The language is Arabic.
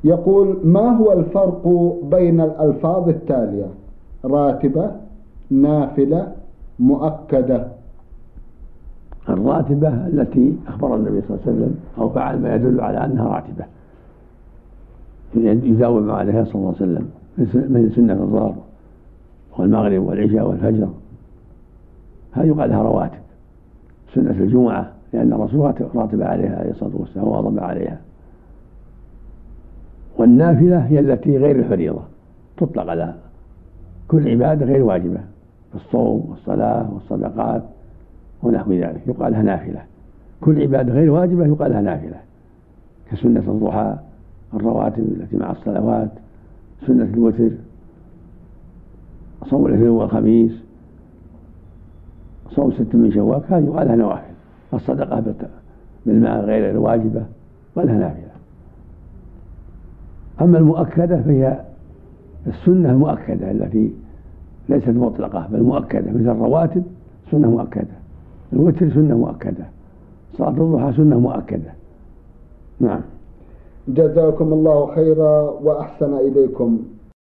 يقول: ما هو الفرق بين الألفاظ التالية: راتبة، نافلة، مؤكدة؟ الراتبة التي أخبر النبي صلى الله عليه وسلم أو فعل ما يدل على أنها راتبة، يداوم عليها صلى الله عليه وسلم من سنة الظهر والمغرب والعشاء والفجر، هذه يقال لها رواتب. سنة الجمعة لأن الرسول راتب عليها عليه الصلاة والسلام وواظب عليها. والنافلة هي التي غير الفريضة، تطلق على كل عبادة غير واجبة، الصوم والصلاة والصدقات ونحو ذلك يقال لها نافلة. كل عبادة غير واجبة يقال لها نافلة، كسنة الضحى، الرواتب التي مع الصلوات، سنة الوتر، صوم الاثنين والخميس، صوم 6 من شوال، هذه يقال لها نوافل. الصدقة بالمال غير الواجبة يقال لها نافلة. أما المؤكدة فهي السنة المؤكدة التي ليست مطلقة بل مؤكدة، مثل الرواتب سنة مؤكدة، الوتر سنة مؤكدة، صلاة الضحى سنة مؤكدة. نعم. جزاكم الله خيرا وأحسن إليكم.